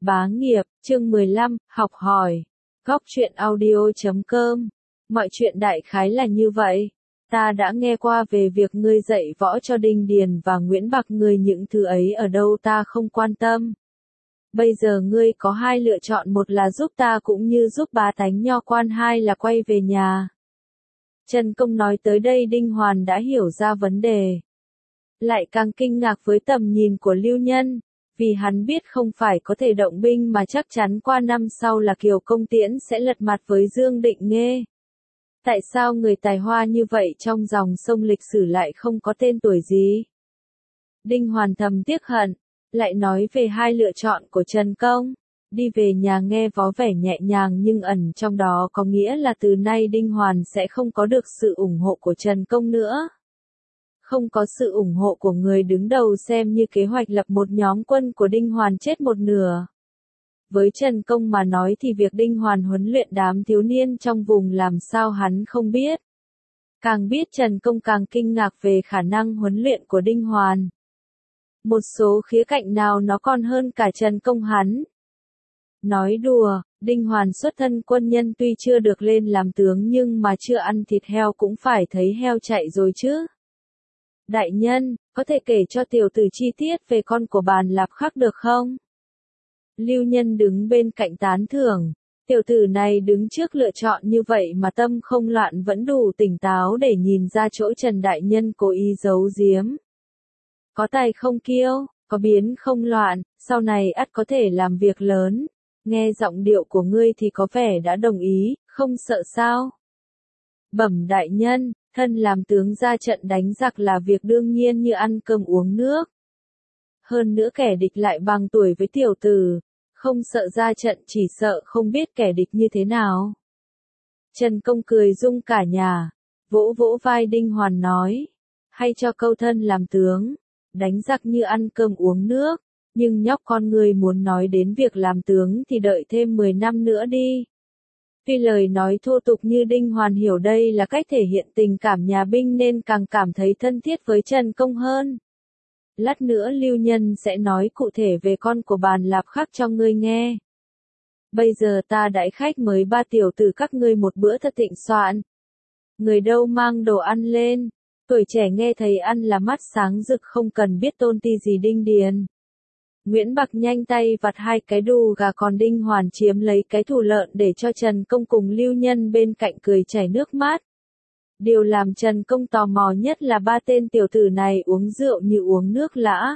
Bá nghiệp, chương 15, học hỏi. Góc truyện audio.com. Mọi chuyện đại khái là như vậy. Ta đã nghe qua về việc ngươi dạy võ cho Đinh Điền và Nguyễn Bạc, ngươi những thứ ấy ở đâu ta không quan tâm. Bây giờ ngươi có hai lựa chọn, một là giúp ta cũng như giúp bá tánh nho quan, hai là quay về nhà. Trần Công nói tới đây Đinh Hoàn đã hiểu ra vấn đề. Lại càng kinh ngạc với tầm nhìn của Lưu Nhân, vì hắn biết không phải có thể động binh mà chắc chắn qua năm sau là Kiều Công Tiễn sẽ lật mặt với Dương Định Nghê. Tại sao người tài hoa như vậy trong dòng sông lịch sử lại không có tên tuổi gì? Đinh Hoàn thầm tiếc hận, lại nói về hai lựa chọn của Trần Công. Đi về nhà nghe có vẻ nhẹ nhàng nhưng ẩn trong đó có nghĩa là từ nay Đinh Hoàn sẽ không có được sự ủng hộ của Trần Công nữa. Không có sự ủng hộ của người đứng đầu xem như kế hoạch lập một nhóm quân của Đinh Hoàn chết một nửa. Với Trần Công mà nói thì việc Đinh Hoàn huấn luyện đám thiếu niên trong vùng làm sao hắn không biết. Càng biết Trần Công càng kinh ngạc về khả năng huấn luyện của Đinh Hoàn. Một số khía cạnh nào nó còn hơn cả Trần Công hắn. Nói đùa, Đinh Hoàn xuất thân quân nhân tuy chưa được lên làm tướng nhưng mà chưa ăn thịt heo cũng phải thấy heo chạy rồi chứ. Đại nhân, có thể kể cho tiểu tử chi tiết về con của Bàn Lạp Khắc được không? Lưu Nhân đứng bên cạnh tán thưởng, tiểu tử này đứng trước lựa chọn như vậy mà tâm không loạn vẫn đủ tỉnh táo để nhìn ra chỗ Trần Đại Nhân cố ý giấu giếm. Có tài không kiêu, có biến không loạn, sau này ắt có thể làm việc lớn. Nghe giọng điệu của ngươi thì có vẻ đã đồng ý, không sợ sao? Bẩm đại nhân, thân làm tướng ra trận đánh giặc là việc đương nhiên như ăn cơm uống nước. Hơn nữa kẻ địch lại bằng tuổi với tiểu tử, không sợ ra trận chỉ sợ không biết kẻ địch như thế nào. Trần Công cười rung cả nhà, vỗ vỗ vai Đinh Hoàn nói, hay cho câu thân làm tướng, đánh giặc như ăn cơm uống nước, nhưng nhóc con người muốn nói đến việc làm tướng thì đợi thêm 10 năm nữa đi. Tuy lời nói thô tục như Đinh Hoàn hiểu đây là cách thể hiện tình cảm nhà binh nên càng cảm thấy thân thiết với Trần Công hơn. Lát nữa Lưu Nhân sẽ nói cụ thể về con của Bàn Lạp Khắc cho ngươi nghe. Bây giờ ta đãi khách mới ba tiểu tử các ngươi một bữa thật thịnh soạn. Người đâu mang đồ ăn lên, tuổi trẻ nghe thấy ăn là mắt sáng rực không cần biết tôn ti gì Đinh Điền. Nguyễn Bạc nhanh tay vặt hai cái đù gà còn Đinh Hoàn chiếm lấy cái thù lợn để cho Trần Công cùng Lưu Nhân bên cạnh cười chảy nước mắt. Điều làm Trần Công tò mò nhất là ba tên tiểu tử này uống rượu như uống nước lã.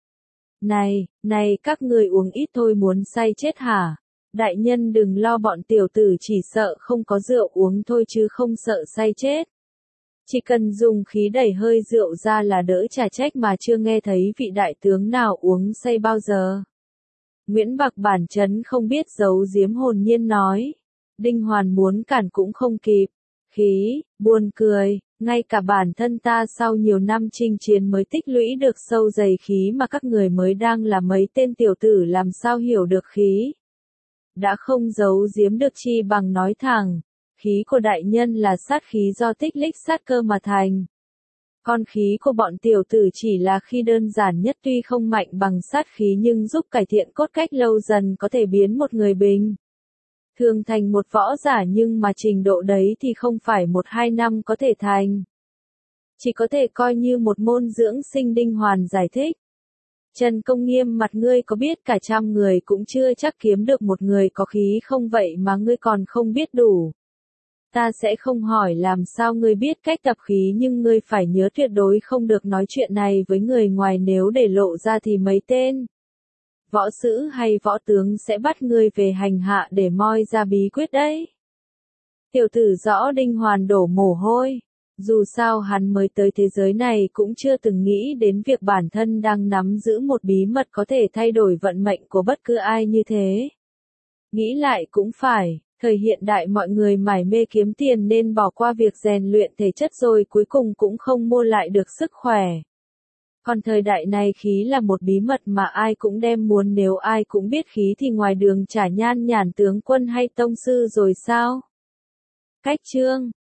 Này, các người uống ít thôi muốn say chết hả? Đại nhân đừng lo, bọn tiểu tử chỉ sợ không có rượu uống thôi chứ không sợ say chết. Chỉ cần dùng khí đẩy hơi rượu ra là đỡ, chả trách mà chưa nghe thấy vị đại tướng nào uống say bao giờ. Nguyễn Bạc bản chấn không biết giấu giếm hồn nhiên nói. Đinh Hoàn muốn cản cũng không kịp. Khí, buồn cười, ngay cả bản thân ta sau nhiều năm chinh chiến mới tích lũy được sâu dày khí mà các người mới đang là mấy tên tiểu tử làm sao hiểu được khí. Đã không giấu giếm được chi bằng nói thẳng. Khí của đại nhân là sát khí do tích lũy sát cơ mà thành. Con khí của bọn tiểu tử chỉ là khí đơn giản nhất, tuy không mạnh bằng sát khí nhưng giúp cải thiện cốt cách, lâu dần có thể biến một người bình thường thành một võ giả, nhưng mà trình độ đấy thì không phải 1-2 năm có thể thành. Chỉ có thể coi như một môn dưỡng sinh. Đinh Hoàn giải thích. Trần Công nghiêm mặt, ngươi có biết cả trăm người cũng chưa chắc kiếm được một người có khí không, vậy mà ngươi còn không biết đủ. Ta sẽ không hỏi làm sao ngươi biết cách tập khí, nhưng ngươi phải nhớ tuyệt đối không được nói chuyện này với người ngoài, nếu để lộ ra thì mấy tên võ sứ hay võ tướng sẽ bắt ngươi về hành hạ để moi ra bí quyết đấy. Tiểu tử rõ Đinh Hoàn đổ mồ hôi. Dù sao hắn mới tới thế giới này cũng chưa từng nghĩ đến việc bản thân đang nắm giữ một bí mật có thể thay đổi vận mệnh của bất cứ ai như thế. Nghĩ lại cũng phải. Thời hiện đại mọi người mải mê kiếm tiền nên bỏ qua việc rèn luyện thể chất rồi cuối cùng cũng không mua lại được sức khỏe. Còn thời đại này khí là một bí mật mà ai cũng đem muốn, nếu ai cũng biết khí thì ngoài đường chả nhan nhản tướng quân hay tông sư rồi sao? Cách chương